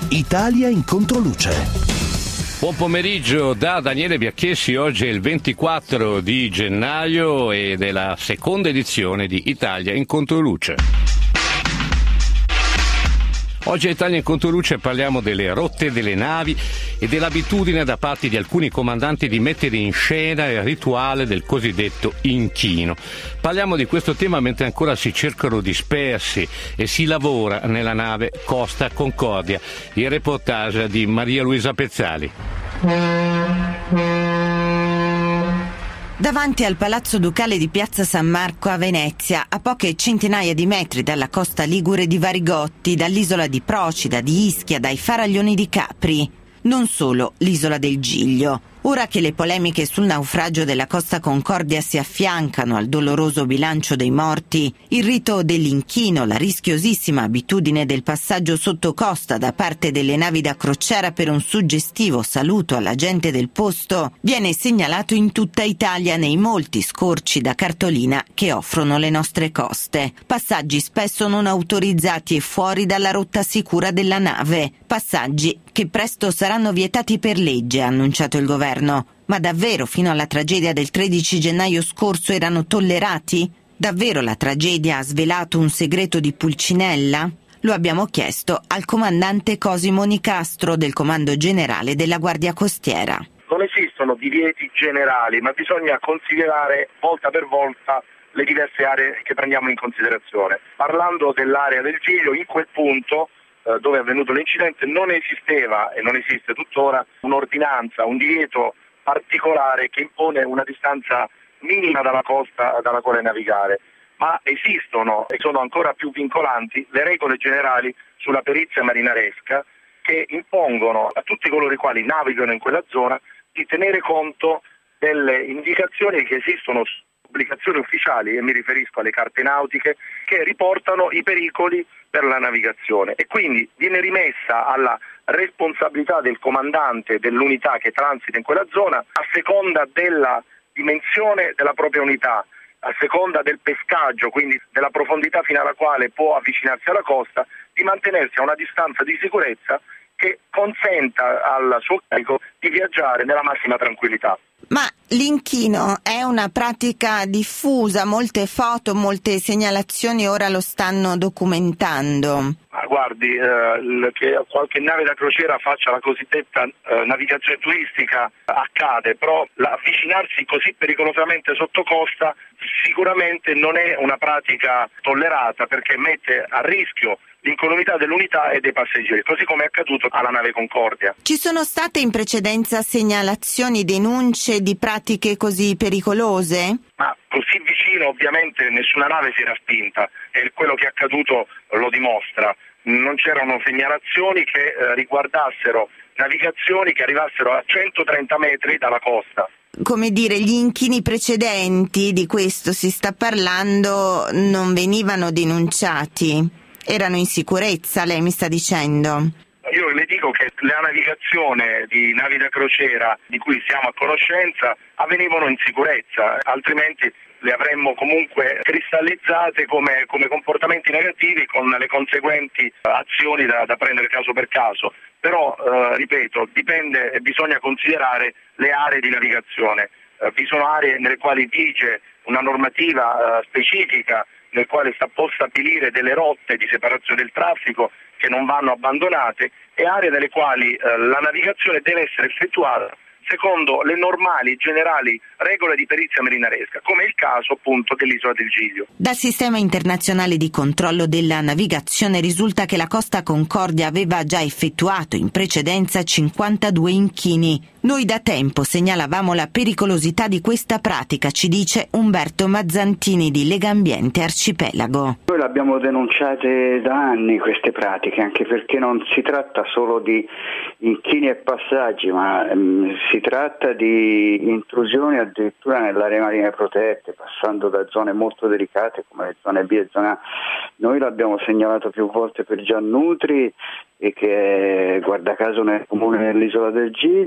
Italia in controluce. Buon pomeriggio da Daniele Biacchessi. Oggi è il 24 di gennaio ed è la seconda edizione di Italia in controluce. Oggi a Italia in controluce parliamo delle rotte delle navi e dell'abitudine da parte di alcuni comandanti di mettere in scena il rituale del cosiddetto inchino. Parliamo di questo tema mentre ancora si cercano dispersi e si lavora nella nave Costa Concordia. Il reportage di Maria Luisa Pezzali. Davanti al Palazzo Ducale di Piazza San Marco a Venezia, a poche centinaia di metri dalla costa ligure di Varigotti, dall'isola di Procida, di Ischia, dai faraglioni di Capri. Non solo l'isola del Giglio. Ora che le polemiche sul naufragio della Costa Concordia si affiancano al doloroso bilancio dei morti, il rito dell'inchino, la rischiosissima abitudine del passaggio sotto costa da parte delle navi da crociera per un suggestivo saluto alla gente del posto, viene segnalato in tutta Italia nei molti scorci da cartolina che offrono le nostre coste. Passaggi spesso non autorizzati e fuori dalla rotta sicura della nave. Passaggi che presto saranno vietati per legge, ha annunciato il governo. Ma davvero fino alla tragedia del 13 gennaio scorso erano tollerati? Davvero la tragedia ha svelato un segreto di Pulcinella? Lo abbiamo chiesto al comandante Cosimo Nicastro del Comando Generale della Guardia Costiera. Non esistono divieti generali, ma bisogna considerare volta per volta le diverse aree che prendiamo in considerazione. Parlando dell'area del Giglio, in quel punto dove è avvenuto l'incidente non esisteva e non esiste tuttora un'ordinanza, un divieto particolare che impone una distanza minima dalla costa dalla quale navigare, ma esistono e sono ancora più vincolanti le regole generali sulla perizia marinaresca che impongono a tutti coloro i quali navigano in quella zona di tenere conto delle indicazioni che esistono su pubblicazioni ufficiali, e mi riferisco alle carte nautiche, che riportano i pericoli per la navigazione, e quindi viene rimessa alla responsabilità del comandante dell'unità che transita in quella zona, a seconda della dimensione della propria unità, a seconda del pescaggio, quindi della profondità fino alla quale può avvicinarsi alla costa, di mantenersi a una distanza di sicurezza che consenta al suo carico di viaggiare nella massima tranquillità. Ma l'inchino è una pratica diffusa, molte foto, molte segnalazioni ora lo stanno documentando. Guardi, che qualche nave da crociera faccia la cosiddetta navigazione turistica accade, però avvicinarsi così pericolosamente sotto costa sicuramente non è una pratica tollerata, perché mette a rischio l'incolumità dell'unità e dei passeggeri, così come è accaduto alla nave Concordia. Ci sono state in precedenza segnalazioni, denunce di pratiche così pericolose? Ma così vicino ovviamente nessuna nave si era spinta, e quello che è accaduto lo dimostra. Non c'erano segnalazioni che riguardassero navigazioni che arrivassero a 130 metri dalla costa. Come dire, gli inchini precedenti, di questo si sta parlando, non venivano denunciati? Erano in sicurezza, lei mi sta dicendo? Io le dico che la navigazione di navi da crociera di cui siamo a conoscenza avvenivano in sicurezza, altrimenti le avremmo comunque cristallizzate come comportamenti negativi, con le conseguenti azioni da prendere caso per caso. Però, ripeto, dipende e bisogna considerare le aree di navigazione. Vi sono aree nelle quali vige una normativa specifica, nel quale può stabilire delle rotte di separazione del traffico che non vanno abbandonate, e aree nelle quali la navigazione deve essere effettuata secondo le normali e generali regole di perizia marinaresca, come è il caso appunto dell'isola del Giglio. Dal sistema internazionale di controllo della navigazione risulta che la Costa Concordia aveva già effettuato in precedenza 52 inchini. Noi da tempo segnalavamo la pericolosità di questa pratica, ci dice Umberto Mazzantini di Legambiente Arcipelago. Noi l'abbiamo denunciate da anni queste pratiche, anche perché non si tratta solo di inchini e passaggi, ma si tratta di intrusioni addirittura nelle aree marine protette, passando da zone molto delicate come le zone B e zona A. Noi l'abbiamo segnalato più volte per Giannutri, e che guarda caso nel comune dell'isola del Giglio, ma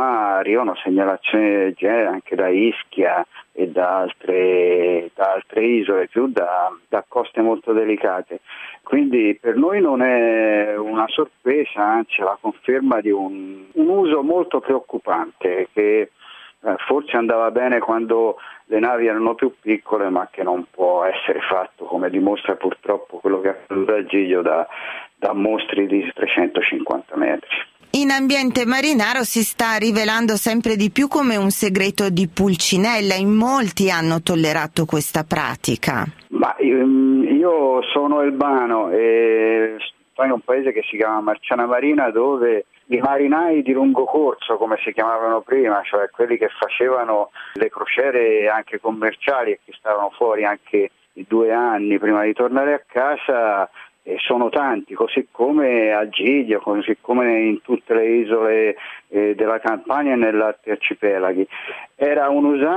ma arrivano segnalazioni del genere anche da Ischia e da altre isole, più da coste molto delicate. Quindi per noi non è una sorpresa, anzi è la conferma di un uso molto preoccupante che forse andava bene quando le navi erano più piccole, ma che non può essere fatto, come dimostra purtroppo quello che è accaduto a Giglio, da mostri di 350 metri. In ambiente marinaro si sta rivelando sempre di più come un segreto di Pulcinella. In molti hanno tollerato questa pratica. Ma io sono elbano e sto in un paese che si chiama Marciana Marina, dove i marinai di lungo corso, come si chiamavano prima, cioè quelli che facevano le crociere anche commerciali e che stavano fuori anche i 2 anni prima di tornare a casa, sono tanti, così come a Giglio, così come in tutte le isole della Campania e nell'altri arcipelaghi. Era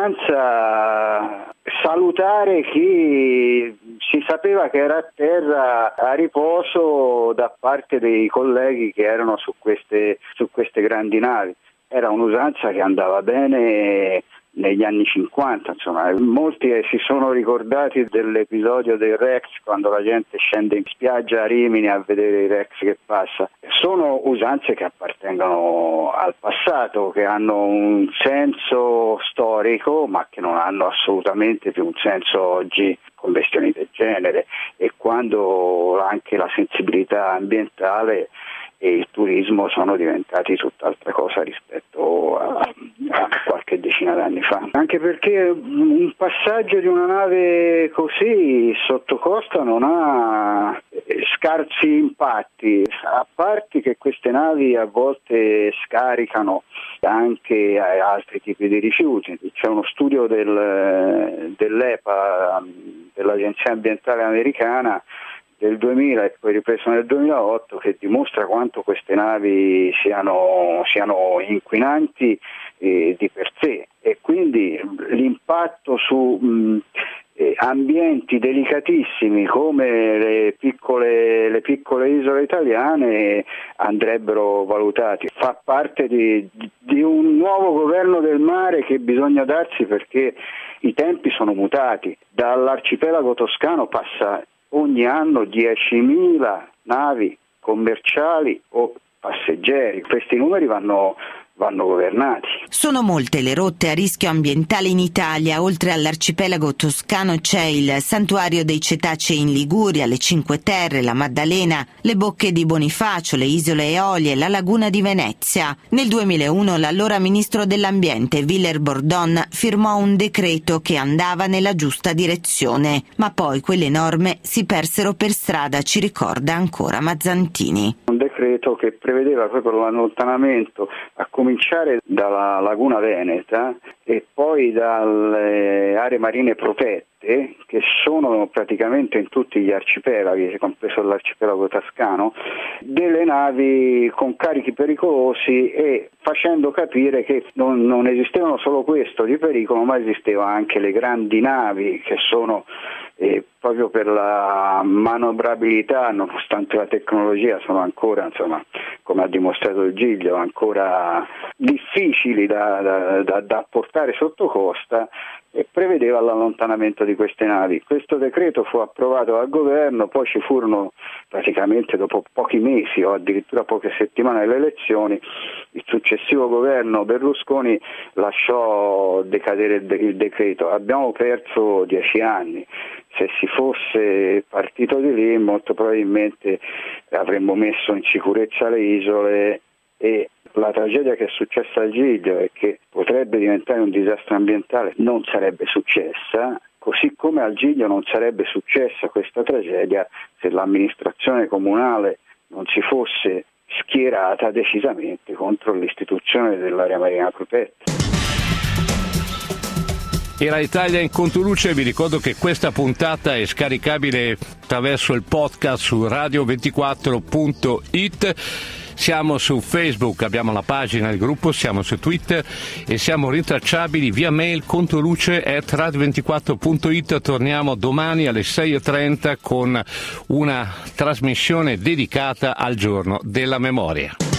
un'usanza salutare chi si sapeva che era a terra a riposo da parte dei colleghi che erano su queste grandi navi. Era un'usanza che andava bene negli anni 50, insomma. Molti si sono ricordati dell'episodio del Rex, quando la gente scende in spiaggia a Rimini a vedere il Rex che passa. Sono usanze che appartengono al passato, che hanno un senso storico, ma che non hanno assolutamente più un senso oggi con questioni del genere, e quando anche la sensibilità ambientale e il turismo sono diventati tutt'altra cosa rispetto a qualche decina d'anni fa. Anche perché un passaggio di una nave così sotto costa non ha scarsi impatti, a parte che queste navi a volte scaricano anche altri tipi di rifiuti. C'è uno studio dell'EPA, dell'Agenzia Ambientale Americana, del 2000 e poi ripreso nel 2008, che dimostra quanto queste navi siano inquinanti di per sé, e quindi l'impatto su ambienti delicatissimi come le piccole isole italiane andrebbero valutati. Fa parte di un nuovo governo del mare che bisogna darsi, perché i tempi sono mutati. Dall'arcipelago toscano passa ogni anno 10.000 navi commerciali o passeggeri. Questi numeri vanno governati. Sono molte le rotte a rischio ambientale in Italia. Oltre all'arcipelago toscano c'è il Santuario dei Cetacei in Liguria, le Cinque Terre, la Maddalena, le Bocche di Bonifacio, le Isole Eolie, la Laguna di Venezia. Nel 2001 l'allora ministro dell'Ambiente Villers Bordon firmò un decreto che andava nella giusta direzione, ma poi quelle norme si persero per strada, ci ricorda ancora Mazzantini. Un decreto che prevedeva proprio l'allontanamento, a cominciare dalla Laguna Veneta e poi dalle aree marine protette, che sono praticamente in tutti gli arcipelaghi, compreso l'arcipelago toscano, delle navi con carichi pericolosi, e facendo capire che non esistevano solo questo di pericolo, ma esisteva anche le grandi navi che sono proprio per la manovrabilità, nonostante la tecnologia, sono ancora, insomma, come ha dimostrato il Giglio, ancora difficili da portare sotto costa, e prevedeva l'allontanamento di queste navi. Questo decreto fu approvato dal governo, poi ci furono praticamente dopo pochi mesi o addirittura poche settimane delle elezioni, il successivo governo Berlusconi lasciò decadere il decreto. Abbiamo perso 10 anni. Se si fosse partito di lì, molto probabilmente avremmo messo in sicurezza le isole, e la tragedia che è successa al Giglio e che potrebbe diventare un disastro ambientale non sarebbe successa, così come al Giglio non sarebbe successa questa tragedia se l'amministrazione comunale non si fosse schierata decisamente contro l'istituzione dell'area marina protetta. Era Italia in Controluce. Vi ricordo che questa puntata è scaricabile attraverso il podcast su radio24.it. Siamo su Facebook, abbiamo la pagina, il gruppo, siamo su Twitter e siamo rintracciabili via mail controluce@radio24.it. Torniamo domani alle 6:30 con una trasmissione dedicata al giorno della memoria.